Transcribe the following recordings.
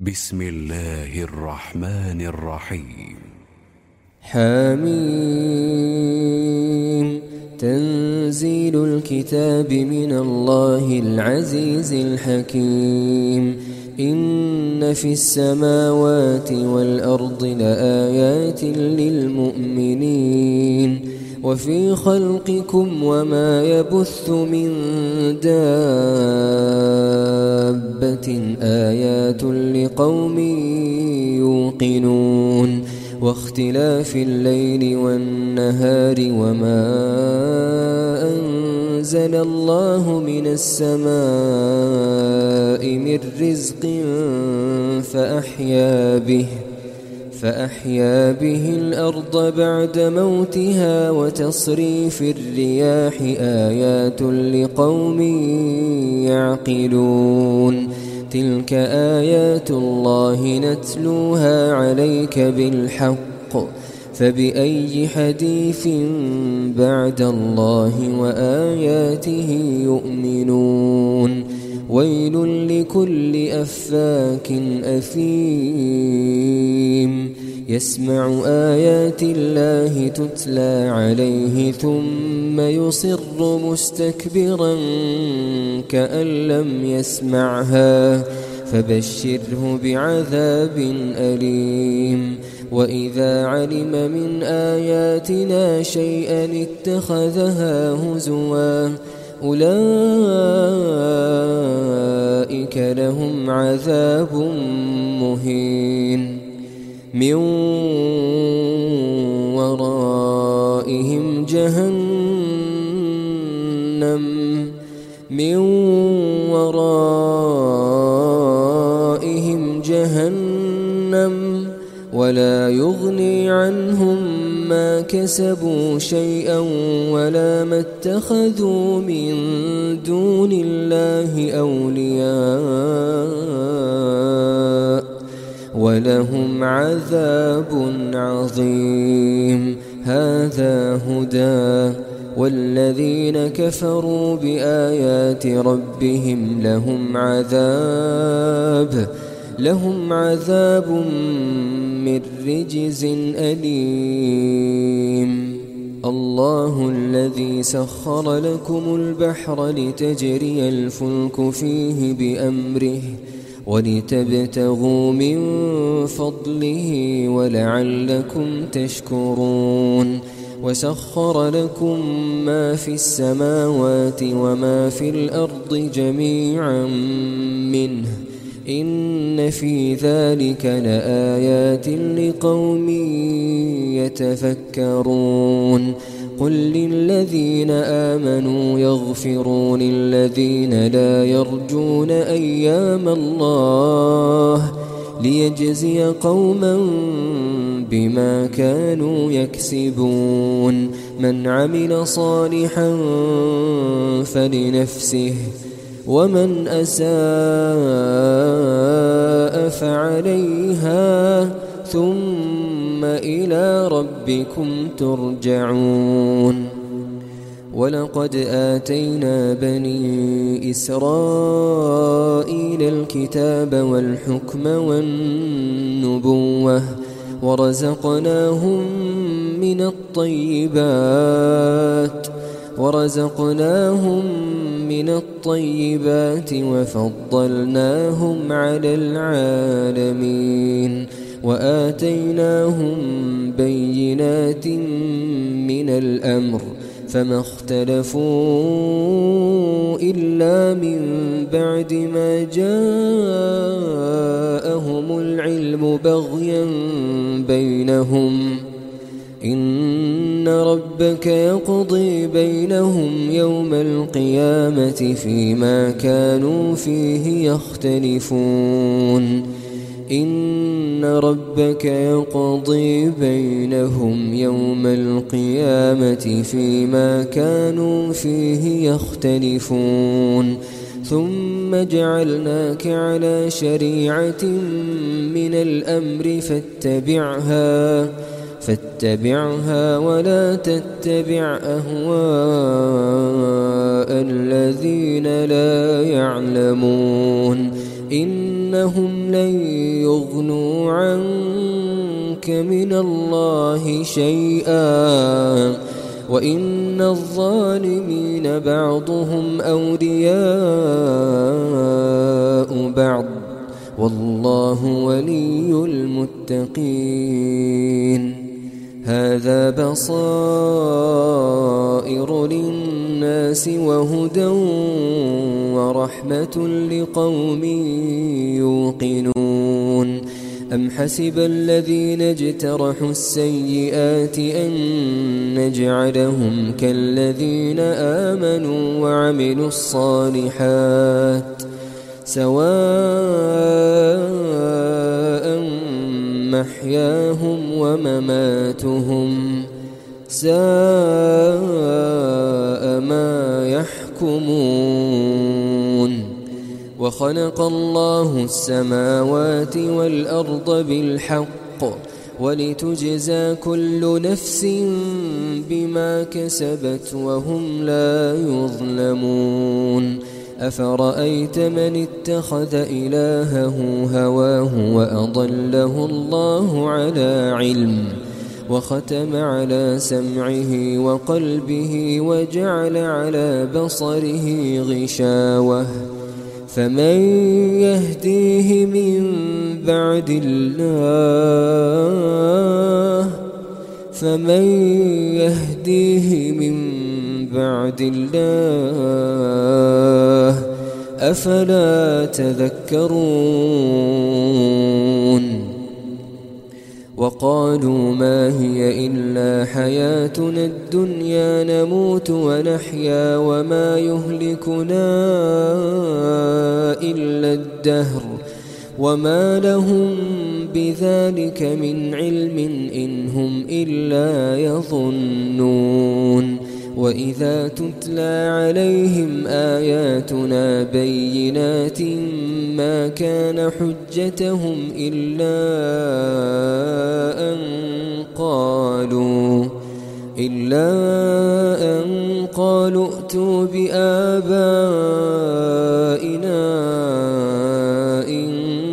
بسم الله الرحمن الرحيم. حميم. تنزيل الكتاب من الله العزيز الحكيم. إن في السماوات والأرض لآيات للمؤمنين وفي خلقكم وما يبث من دابة آيات لقوم يوقنون واختلاف الليل والنهار وما أنزل الله من السماء من رزق فأحيا به الأرض بعد موتها وتصريف الرياح آيات لقوم يعقلون. تلك آيات الله نتلوها عليك بالحق فبأي حديث بعد الله وآياته يؤمنون. ويل لكل أفاك أثيم يسمع آيات الله تتلى عليه ثم يصر مستكبرا كأن لم يسمعها فبشره بعذاب أليم. وإذا علم من آياتنا شيئا اتخذها هزوا أولئك لهم عذاب مهين من ورائهم جهنم ولا يغني عنهم ما كسبوا شيئا ولا ما اتخذوا من دون الله أولياء ولهم عذاب عظيم. هذا هدى والذين كفروا بآيات ربهم لهم عذاب من رجز أليم. الله الذي سخر لكم البحر لتجري الفلك فيه بأمره ولتبتغوا من فضله ولعلكم تشكرون. وسخر لكم ما في السماوات وما في الأرض جميعا منه إن في ذلك لآيات لقوم يتفكرون. قل للذين آمنوا يغفروا للذين لا يرجون أيام الله ليجزي قوما بما كانوا يكسبون. من عمل صالحا فلنفسه ومن أساء فعليها ثم إلى ربكم ترجعون. ولقد آتينا بني إسرائيل الكتاب والحكم والنبوة ورزقناهم من الطيبات وفضلناهم على العالمين وآتيناهم بينات من الأمر فما اختلفوا إلا من بعد ما جاءهم العلم بغيا بينهم. إن ربك يقضي بينهم يوم القيامة فيما كانوا فيه يختلفون. إن ربك يقضي بينهم يوم القيامة فيما كانوا فيه يختلفون. ثم جعلناك على شريعة من الأمر فاتبعها ولا تتبع أهواء الذين لا يعلمون إنهم لن يغنوا عنك من الله شيئا وإن الظالمين بعضهم أولياء بعض والله ولي المتقين هذا بصائر للناس وهدى ورحمة لقوم يوقنون أم حسب الذين اجترحوا السيئات أن نجعلهم كالذين آمنوا وعملوا الصالحات سواء محياهم ومماتهم ساء ما يحكمون وخلق الله السماوات والأرض بالحق ولتجزى كل نفس بما كسبت وهم لا يظلمون أفرأيت من اتخذ إلهه هواه وأضله الله على علم وختم على سمعه وقلبه وجعل على بصره غشاوة فمن يهديه من بعد الله أفلا تذكرون وقالوا ما هي إلا حياتنا الدنيا نموت ونحيا وما يهلكنا إلا الدهر وما لهم بذلك من علم إن هم إلا يظنون وإذا تتلى عليهم آياتنا بينات ما كان حجتهم إلا أن قالوا ائتوا بآبائنا إن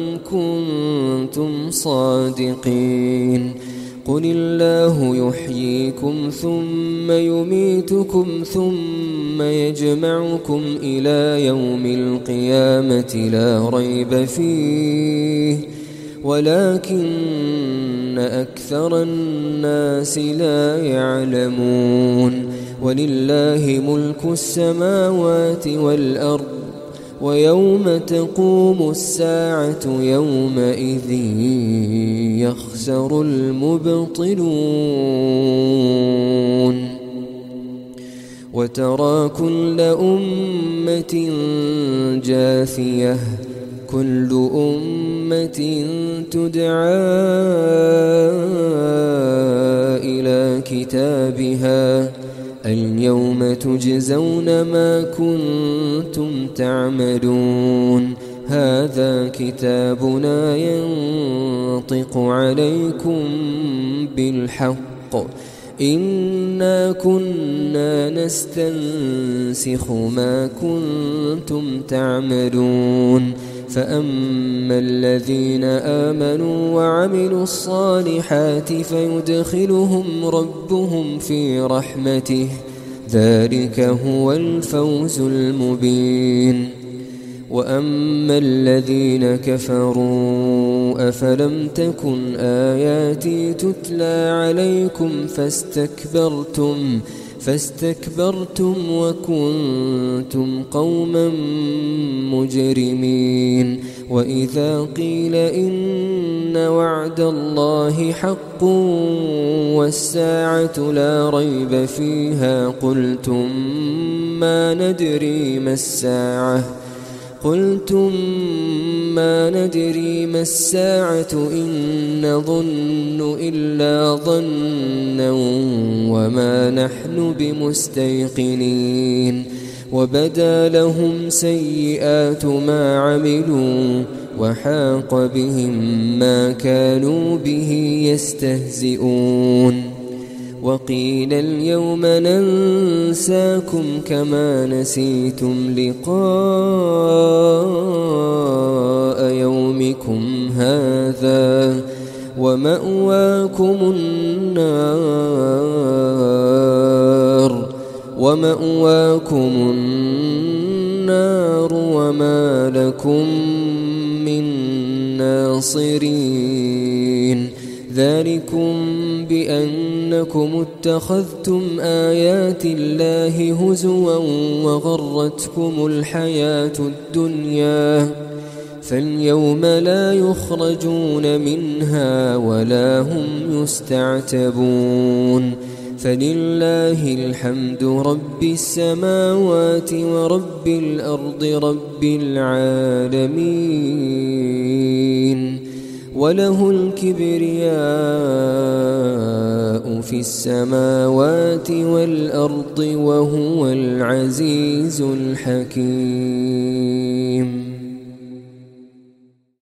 كنتم صادقين قل الله يحييكم ثم يميتكم ثم يجمعكم إلى يوم القيامة لا ريب فيه ولكن أكثر الناس لا يعلمون ولله ملك السماوات والأرض ويوم تقوم الساعة يومئذ يخسر المبطلون وترى كل أمة جاثية كل أمة تدعى إلى كتابها اليوم تجزون ما كنتم تعملون هذا كتابنا ينطق عليكم بالحق إنا كنا نستنسخ ما كنتم تعملون فأما الذين آمنوا وعملوا الصالحات فيدخلهم ربهم في رحمته ذلك هو الفوز المبين وأما الذين كفروا أفلم تكن آياتي تتلى عليكم فاستكبرتم وكنتم قوما مجرمين وإذا قيل إن وعد الله حق والساعة لا ريب فيها قلتم ما ندري ما الساعة إن نظن إلا ظنا وما نحن بمستيقنين وبدا لهم سيئات ما عملوا وحاق بهم ما كانوا به يستهزئون وقيل اليوم ننساكم كما نسيتم لقاء يومكم هذا ومأواكم النار وما لكم من ناصرين ذلكم بأنكم اتخذتم آيات الله هزوا وغرتكم الحياة الدنيا فاليوم لا يخرجون منها ولا هم يستعتبون فلله الحمد رب السماوات ورب الأرض رب العالمين وله الكبرياء في السماوات والأرض وهو العزيز الحكيم.